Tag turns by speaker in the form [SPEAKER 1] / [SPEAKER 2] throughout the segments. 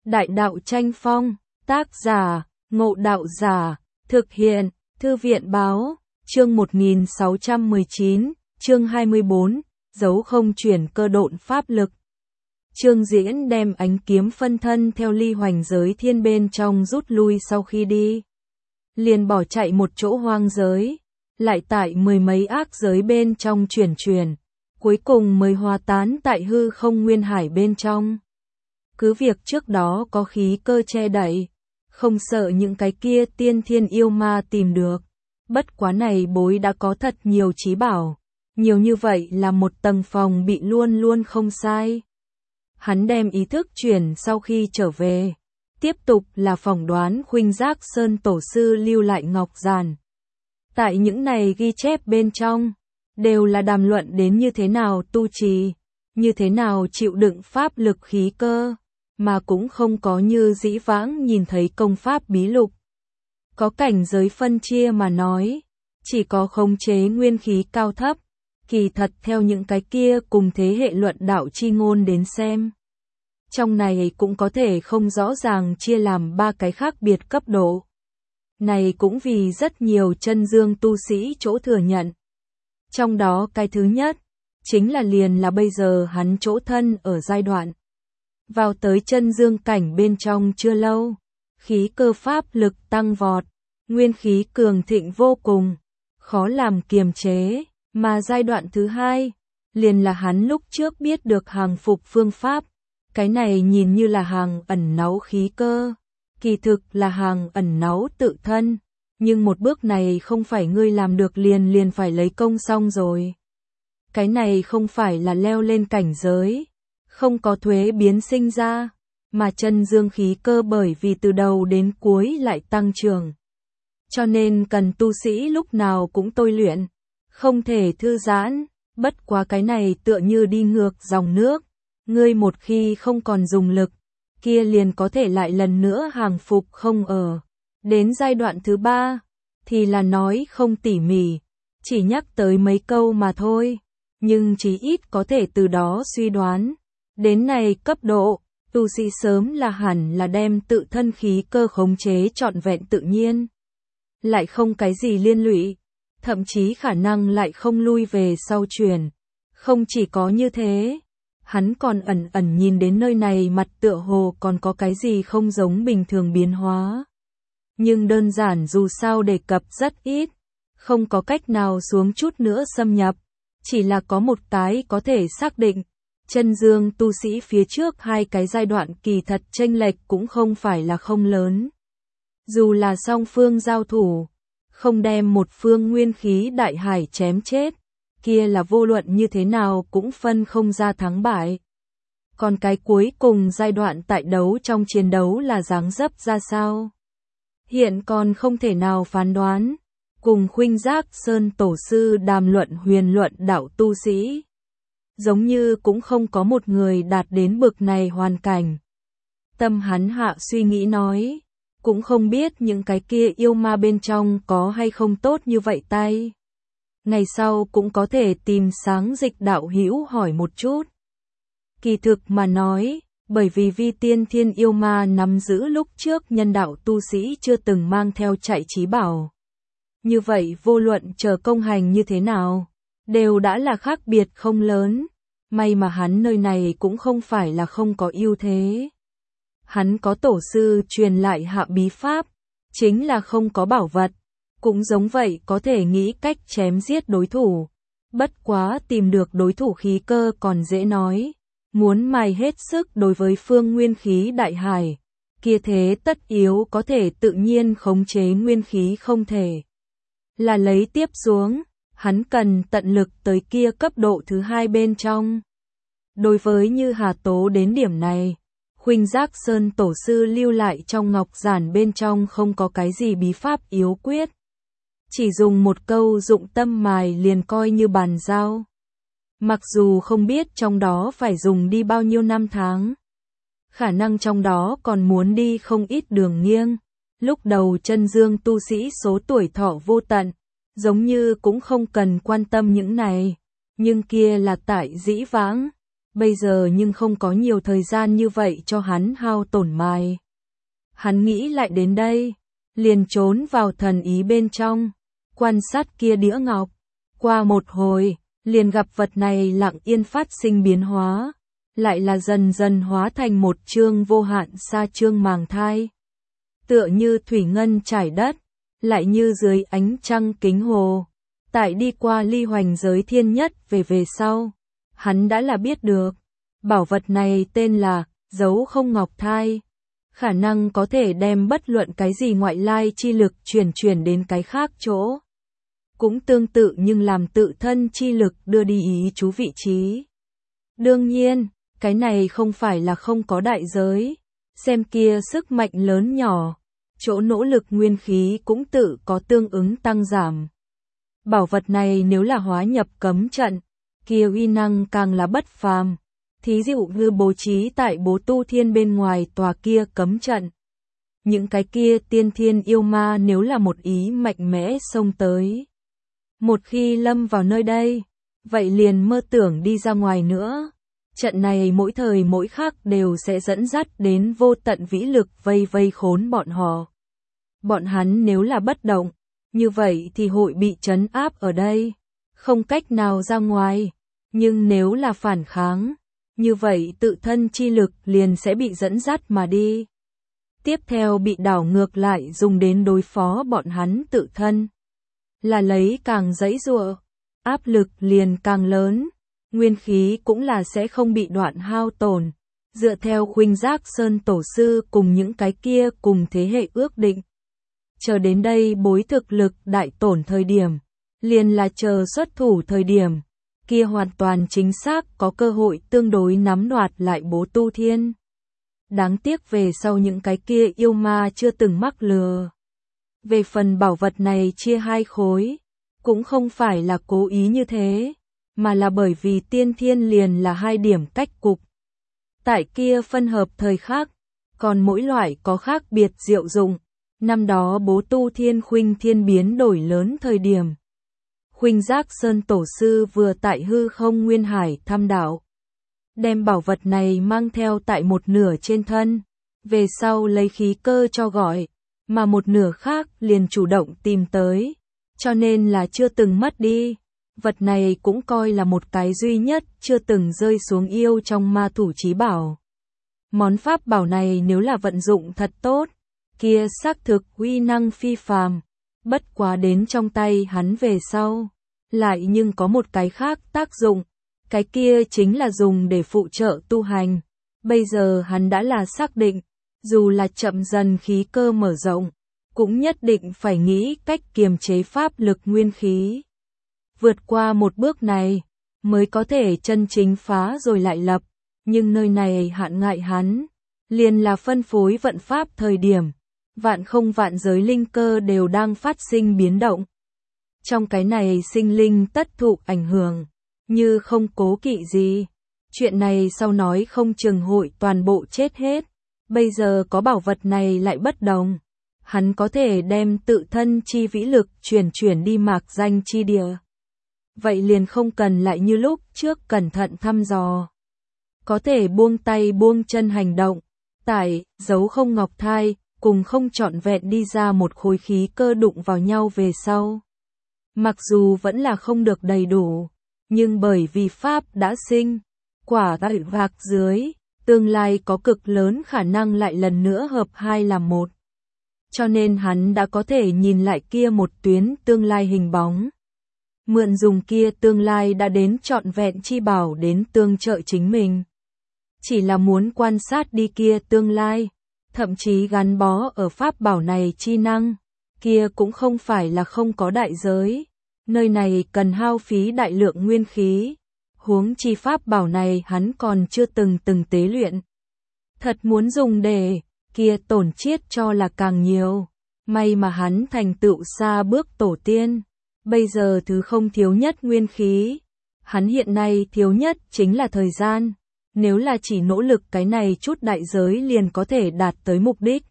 [SPEAKER 1] Đại đạo tranh phong, tác giả, Ngộ Đạo Giả, thực hiện, Thư viện báo, chương 1619, chương 24, dấu không chuyển cơ độn pháp lực. Trương Diễn đem ánh kiếm phân thân theo ly hoành giới thiên bên trong rút lui sau khi đi. Liền bỏ chạy một chỗ hoang giới, lại tại mười mấy ác giới bên trong chuyển, cuối cùng mới hòa tán tại hư không nguyên hải bên trong. Cứ việc trước đó có khí cơ che đậy, không sợ những cái kia tiên thiên yêu ma tìm được. Bất quá này bối đã có thật nhiều trí bảo, nhiều như vậy là một tầng phòng bị luôn luôn không sai. Hắn đem ý thức chuyển sau khi trở về, tiếp tục là phỏng đoán Khuynh Giác Sơn tổ sư lưu lại ngọc giản. Tại những này ghi chép bên trong, đều là đàm luận đến như thế nào tu trì, như thế nào chịu đựng pháp lực khí cơ, mà cũng không có như dĩ vãng nhìn thấy công pháp bí lục. Có cảnh giới phân chia mà nói, chỉ có khống chế nguyên khí cao thấp, kỳ thật theo những cái kia cùng thế hệ luận đạo chi ngôn đến xem. Trong này cũng có thể không rõ ràng chia làm ba cái khác biệt cấp độ. Này cũng vì rất nhiều chân dương tu sĩ chỗ thừa nhận. Trong đó cái thứ nhất, chính là liền là bây giờ hắn chỗ thân ở giai đoạn. Vào tới chân dương cảnh bên trong chưa lâu, khí cơ pháp lực tăng vọt, nguyên khí cường thịnh vô cùng, khó làm kiềm chế, mà giai đoạn thứ hai, liền là hắn lúc trước biết được hàng phục phương pháp, cái này nhìn như là hàng ẩn náu khí cơ, kỳ thực là hàng ẩn náu tự thân, nhưng một bước này không phải ngươi làm được liền phải lấy công xong rồi. Cái này không phải là leo lên cảnh giới, không có thuế biến sinh ra, mà chân dương khí cơ bởi vì từ đầu đến cuối lại tăng trưởng. Cho nên cần tu sĩ lúc nào cũng tôi luyện, không thể thư giãn, bất quá cái này tựa như đi ngược dòng nước, ngươi một khi không còn dùng lực, kia liền có thể lại lần nữa hàng phục không ở. Đến giai đoạn thứ ba, thì là nói không tỉ mỉ, chỉ nhắc tới mấy câu mà thôi, nhưng chí ít có thể từ đó suy đoán. Đến này cấp độ, tu sĩ sớm là hẳn là đem tự thân khí cơ khống chế trọn vẹn tự nhiên. Lại không cái gì liên lụy, thậm chí khả năng lại không lui về sau chuyển. Không chỉ có như thế, hắn còn ẩn ẩn nhìn đến nơi này mặt tựa hồ còn có cái gì không giống bình thường biến hóa. Nhưng đơn giản dù sao đề cập rất ít, không có cách nào xuống chút nữa xâm nhập, chỉ là có một cái có thể xác định. Chân dương tu sĩ phía trước hai cái giai đoạn kỳ thật chênh lệch cũng không phải là không lớn. Dù là song phương giao thủ, không đem một phương nguyên khí đại hải chém chết, kia là vô luận như thế nào cũng phân không ra thắng bại. Còn cái cuối cùng giai đoạn tại đấu trong chiến đấu là dáng dấp ra sao? Hiện còn không thể nào phán đoán, cùng Khuynh Giác Sơn tổ sư đàm luận huyền luận đạo tu sĩ. Giống như cũng không có một người đạt đến bực này hoàn cảnh. Tâm hắn hạ suy nghĩ nói, cũng không biết những cái kia yêu ma bên trong có hay không tốt như vậy tay. Ngày sau cũng có thể tìm Sáng Dịch đạo hữu hỏi một chút. Kỳ thực mà nói, bởi vì vi tiên thiên yêu ma nắm giữ lúc trước nhân đạo tu sĩ chưa từng mang theo chạy trí bảo. Như vậy vô luận chờ công hành như thế nào, đều đã là khác biệt không lớn, may mà hắn nơi này cũng không phải là không có ưu thế. Hắn có tổ sư truyền lại hạ bí pháp, chính là không có bảo vật, cũng giống vậy có thể nghĩ cách chém giết đối thủ. Bất quá tìm được đối thủ khí cơ còn dễ nói, muốn mài hết sức đối với phương nguyên khí đại hải, kia thế tất yếu có thể tự nhiên khống chế nguyên khí không thể. Là lấy tiếp xuống, hắn cần tận lực tới kia cấp độ thứ hai bên trong. Đối với như Hà Tố đến điểm này, Khuynh Giác Sơn tổ sư lưu lại trong ngọc giản bên trong không có cái gì bí pháp yếu quyết. Chỉ dùng một câu dụng tâm mài liền coi như bàn giao. Mặc dù không biết trong đó phải dùng đi bao nhiêu năm tháng. Khả năng trong đó còn muốn đi không ít đường nghiêng. Lúc đầu chân dương tu sĩ số tuổi thọ vô tận, giống như cũng không cần quan tâm những này. Nhưng kia là tại dĩ vãng. bây giờ nhưng không có nhiều thời gian như vậy cho hắn hao tổn mài. Hắn nghĩ lại đến đây, liền trốn vào thần ý bên trong, quan sát kia đĩa ngọc. Qua một hồi, liền gặp vật này lặng yên phát sinh biến hóa, lại là dần dần hóa thành một chương vô hạn sa chương màng thai. Tựa như thủy ngân trải đất, lại như dưới ánh trăng kính hồ. Tại đi qua ly hoành giới thiên nhất về sau, hắn đã là biết được, bảo vật này tên là dấu không ngọc thai. Khả năng có thể đem bất luận cái gì ngoại lai chi lực chuyển đến cái khác chỗ. Cũng tương tự nhưng làm tự thân chi lực đưa đi ý chú vị trí. Đương nhiên, cái này không phải là không có đại giới. Xem kia sức mạnh lớn nhỏ, chỗ nỗ lực nguyên khí cũng tự có tương ứng tăng giảm. Bảo vật này nếu là hóa nhập cấm trận, kia uy năng càng là bất phàm. Thí dụ như bố trí tại Bố Tu Thiên bên ngoài tòa kia cấm trận. Những cái kia tiên thiên yêu ma nếu là một ý mạnh mẽ xông tới. Một khi lâm vào nơi đây, vậy liền mơ tưởng đi ra ngoài nữa. Trận này mỗi thời mỗi khắc đều sẽ dẫn dắt đến vô tận vĩ lực vây khốn bọn họ. Bọn hắn nếu là bất động, như vậy thì hội bị trấn áp ở đây, không cách nào ra ngoài. Nhưng nếu là phản kháng, như vậy tự thân chi lực liền sẽ bị dẫn dắt mà đi. Tiếp theo bị đảo ngược lại dùng đến đối phó bọn hắn tự thân. Là lấy càng giãy giụa, áp lực liền càng lớn, nguyên khí cũng là sẽ không bị đoạn hao tổn. Dựa theo Khuynh Giác Sơn tổ sư cùng những cái kia cùng thế hệ ước định. Chờ đến đây bối thực lực đại tổn thời điểm, liền là chờ xuất thủ thời điểm. Kia hoàn toàn chính xác có cơ hội tương đối nắm đoạt lại Bố Tu Thiên. Đáng tiếc về sau những cái kia yêu ma chưa từng mắc lừa. Về phần bảo vật này chia hai khối, cũng không phải là cố ý như thế, mà là bởi vì tiên thiên liền là hai điểm cách cục. Tại kia phân hợp thời khác, còn mỗi loại có khác biệt diệu dụng. Năm đó Bố Tu Thiên Khuynh Thiên biến đổi lớn thời điểm. Khuynh Giác Sơn tổ sư vừa tại hư không nguyên hải thăm đạo. Đem bảo vật này mang theo tại một nửa trên thân, về sau lấy khí cơ cho gọi, mà một nửa khác liền chủ động tìm tới, cho nên là chưa từng mất đi. Vật này cũng coi là một cái duy nhất chưa từng rơi xuống yêu trong ma thủ chí bảo. Món pháp bảo này nếu là vận dụng thật tốt, kia xác thực uy năng phi phàm. Bất quá đến trong tay hắn về sau, lại nhưng có một cái khác tác dụng, cái kia chính là dùng để phụ trợ tu hành. Bây giờ hắn đã là xác định, dù là chậm dần khí cơ mở rộng, cũng nhất định phải nghĩ cách kiềm chế pháp lực nguyên khí. Vượt qua một bước này, mới có thể chân chính phá rồi lại lập, nhưng nơi này hạn ngại hắn, liền là phân phối vận pháp thời điểm. Vạn không vạn giới linh cơ đều đang phát sinh biến động. Trong cái này sinh linh tất thụ ảnh hưởng, như không cố kỵ gì. Chuyện này sau nói không chừng hội toàn bộ chết hết. Bây giờ có bảo vật này lại bất đồng. Hắn có thể đem tự thân chi vĩ lực chuyển đi mạc danh chi địa. Vậy liền không cần lại như lúc trước cẩn thận thăm dò. Có thể buông tay buông chân hành động. Tại, dấu không ngọc thai, cùng không trọn vẹn đi ra một khối khí cơ đụng vào nhau về sau. Mặc dù vẫn là không được đầy đủ, nhưng bởi vì pháp đã sinh, quả đã vạc dưới, tương lai có cực lớn khả năng lại lần nữa hợp hai làm một. Cho nên hắn đã có thể nhìn lại kia một tuyến tương lai hình bóng. Mượn dùng kia tương lai đã đến trọn vẹn chi bảo đến tương trợ chính mình. Chỉ là muốn quan sát đi kia tương lai. Thậm chí gắn bó ở pháp bảo này chi năng, kia cũng không phải là không có đại giới. Nơi này cần hao phí đại lượng nguyên khí, huống chi pháp bảo này hắn còn chưa từng tế luyện. Thật muốn dùng để, kia tổn chiết cho là càng nhiều. May mà hắn thành tựu xa bước tổ tiên, bây giờ thứ không thiếu nhất nguyên khí. Hắn hiện nay thiếu nhất chính là thời gian. Nếu là chỉ nỗ lực cái này chút đại giới liền có thể đạt tới mục đích.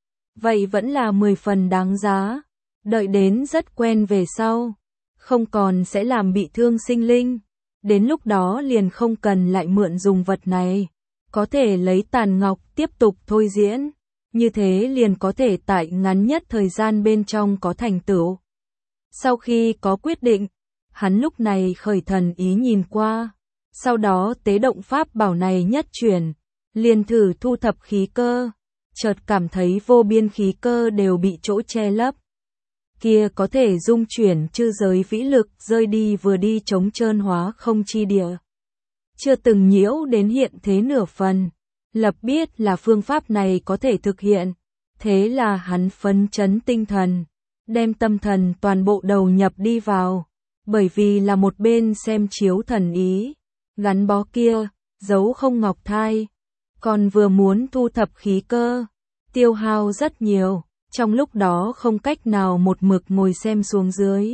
[SPEAKER 1] Vậy vẫn là 10 phần đáng giá. Đợi đến rất quen về sau, không còn sẽ làm bị thương sinh linh. Đến lúc đó liền không cần lại mượn dùng vật này, có thể lấy tàn ngọc tiếp tục thôi diễn, như thế liền có thể tại ngắn nhất thời gian bên trong có thành tựu. Sau khi có quyết định, hắn lúc này khởi thần ý nhìn qua, sau đó tế động pháp bảo này nhất chuyển, liền thử thu thập khí cơ, chợt cảm thấy vô biên khí cơ đều bị chỗ che lấp. Kia có thể dung chuyển chư giới vĩ lực rơi đi vừa đi trống trơn hóa không chi địa. Chưa từng nhiễu đến hiện thế nửa phần, lập biết là phương pháp này có thể thực hiện, thế là hắn phấn chấn tinh thần, đem tâm thần toàn bộ đầu nhập đi vào, bởi vì là một bên xem chiếu thần ý, gắn bó kia, giấu không ngọc thai, còn vừa muốn thu thập khí cơ, tiêu hao rất nhiều, trong lúc đó không cách nào một mực ngồi xem xuống dưới.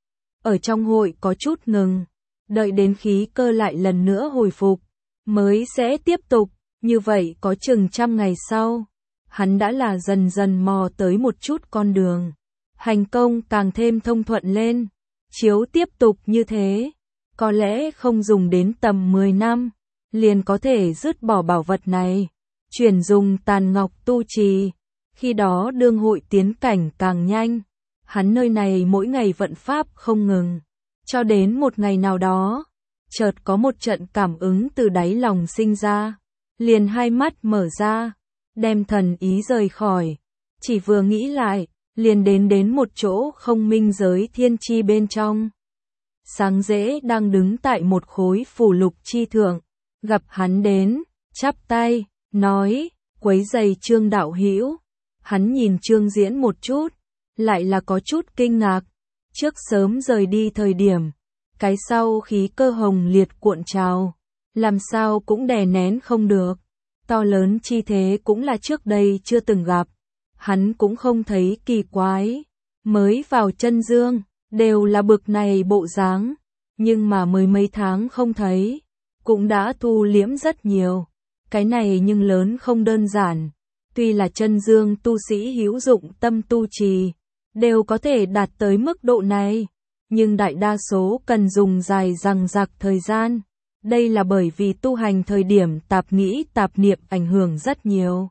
[SPEAKER 1] Ở trong hội có chút ngừng, đợi đến khí cơ lại lần nữa hồi phục, mới sẽ tiếp tục, như vậy có chừng 100 ngày sau, hắn đã là dần dần mò tới một chút con đường, hành công càng thêm thông thuận lên, chiếu tiếp tục như thế, có lẽ không dùng đến tầm 10 năm, liền có thể dứt bỏ bảo vật này, chuyển dùng tàn ngọc tu trì, khi đó đương hội tiến cảnh càng nhanh, hắn nơi này mỗi ngày vận pháp không ngừng, cho đến một ngày nào đó, chợt có một trận cảm ứng từ đáy lòng sinh ra, liền hai mắt mở ra, đem thần ý rời khỏi, chỉ vừa nghĩ lại, liền đến một chỗ không minh giới thiên chi bên trong. Sáng dễ đang đứng tại một khối phủ lục chi thượng, gặp hắn đến, chắp tay, nói, quấy giày Trương đạo hữu. Hắn nhìn Trương Diễn một chút, lại là có chút kinh ngạc, trước sớm rời đi thời điểm, cái sau khí cơ hồng liệt cuộn trào, làm sao cũng đè nén không được, to lớn chi thế cũng là trước đây chưa từng gặp, hắn cũng không thấy kỳ quái, mới vào chân dương, đều là bực này bộ dáng, nhưng mà mới mấy tháng không thấy, cũng đã thu liễm rất nhiều, cái này nhưng lớn không đơn giản. Tuy là chân dương tu sĩ hữu dụng tâm tu trì, đều có thể đạt tới mức độ này, nhưng đại đa số cần dùng dài dằng dặc thời gian. Đây là bởi vì tu hành thời điểm tạp nghĩ tạp niệm ảnh hưởng rất nhiều.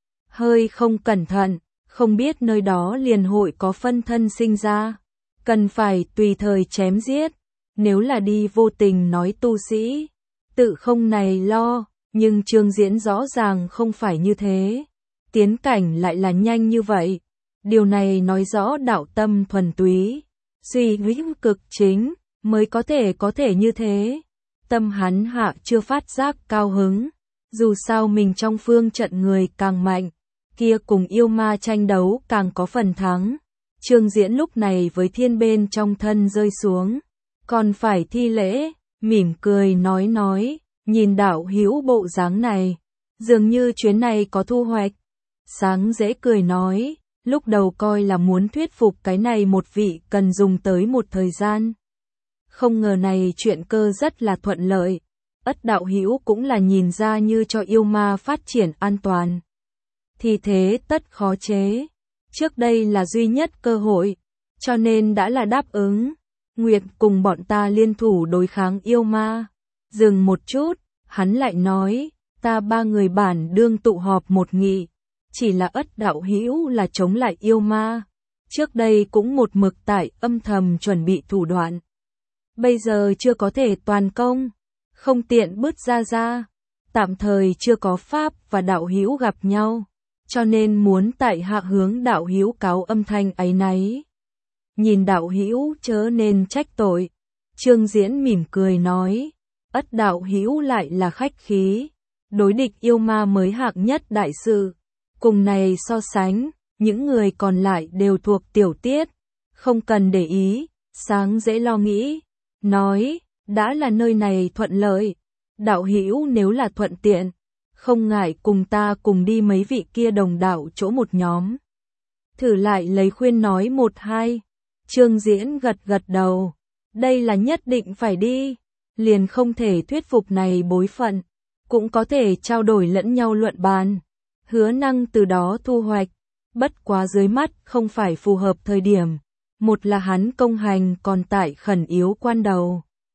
[SPEAKER 1] Hơi không cẩn thận, không biết nơi đó liền hội có phân thân sinh ra, cần phải tùy thời chém giết, nếu là đi vô tình nói tu sĩ, tự không này lo, nhưng Trương Diễn rõ ràng không phải như thế. Tiến cảnh lại là nhanh như vậy, điều này nói rõ đạo tâm thuần túy, suy nghĩ cực chính, mới có thể như thế. Tâm hắn hạ chưa phát giác cao hứng, dù sao mình trong phương trận người càng mạnh, kia cùng yêu ma tranh đấu càng có phần thắng. Trương Diễn lúc này với thiên bên trong thân rơi xuống, còn phải thi lễ, mỉm cười nói, nhìn đạo hữu bộ dáng này, dường như chuyến này có thu hoạch. Sáng dễ cười nói, lúc đầu coi là muốn thuyết phục cái này một vị cần dùng tới một thời gian. Không ngờ này chuyện cơ rất là thuận lợi, Ất đạo hữu cũng là nhìn ra như cho yêu ma phát triển an toàn. Thì thế tất khó chế, trước đây là duy nhất cơ hội, cho nên đã là đáp ứng, nguyện cùng bọn ta liên thủ đối kháng yêu ma. Dừng một chút, hắn lại nói, ta ba người bản đương tụ họp một nghị. Chỉ là Ất đạo hữu là chống lại yêu ma, trước đây cũng một mực tại âm thầm chuẩn bị thủ đoạn. Bây giờ chưa có thể toàn công, không tiện bứt ra, tạm thời chưa có pháp và đạo hữu gặp nhau, cho nên muốn tại hạ hướng đạo hữu cáo âm thanh áy náy. Nhìn đạo hữu chớ nên trách tội, Trương Diễn mỉm cười nói, Ất đạo hữu lại là khách khí, đối địch yêu ma mới hạng nhất đại sự. Cùng này so sánh, những người còn lại đều thuộc tiểu tiết, không cần để ý, sáng dễ lo nghĩ, nói, đã là nơi này thuận lợi, đạo hữu nếu là thuận tiện, không ngại cùng ta cùng đi mấy vị kia đồng đạo chỗ một nhóm. Thử lại lấy khuyên nói một hai, Trương Diễn gật đầu, đây là nhất định phải đi, liền không thể thuyết phục này bối phận, cũng có thể trao đổi lẫn nhau luận bàn. Hứa năng từ đó thu hoạch, bất quá dưới mắt không phải phù hợp thời điểm, một là hắn công hành còn tại khẩn yếu quan đầu,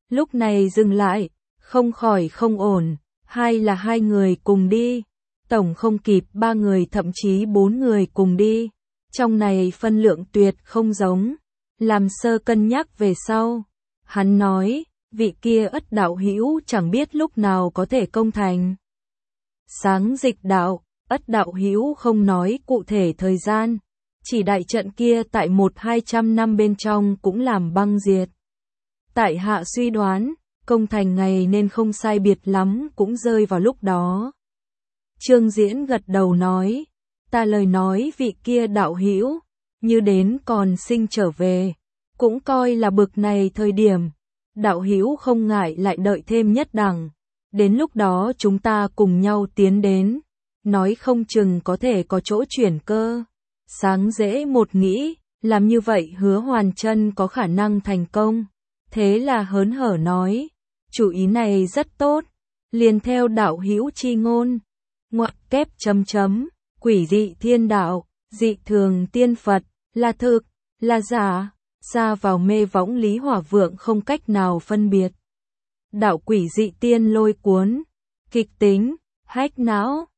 [SPEAKER 1] lúc này dừng lại, không khỏi không ổn, hay là hai người cùng đi, tổng không kịp ba người thậm chí bốn người cùng đi, trong này phân lượng tuyệt không giống, làm sơ cân nhắc về sau. Hắn nói, vị kia Ất đạo hữu chẳng biết lúc nào có thể công thành. Sáng dịch đạo, Ất đạo hữu không nói cụ thể thời gian, chỉ đại trận kia tại 1-200 năm bên trong cũng làm băng diệt. Tại hạ suy đoán, công thành ngày nên không sai biệt lắm cũng rơi vào lúc đó. Trương Diễn gật đầu nói, ta lời nói vị kia đạo hữu, như đến còn sinh trở về, cũng coi là bực này thời điểm, đạo hữu không ngại lại đợi thêm nhất đẳng, đến lúc đó chúng ta cùng nhau tiến đến, nói không chừng có thể có chỗ chuyển cơ. Sáng dễ một nghĩ, làm như vậy Hứa Hoàn Chân có khả năng thành công, thế là hớn hở nói, chủ ý này rất tốt, liền theo đạo hữu chi ngôn, ngoặc kép chấm chấm, quỷ dị thiên đạo, dị thường tiên Phật, là thực, là giả, ra vào mê võng Lý Hỏa Vượng không cách nào phân biệt. Đạo quỷ dị tiên lôi cuốn, kịch tính, hách não.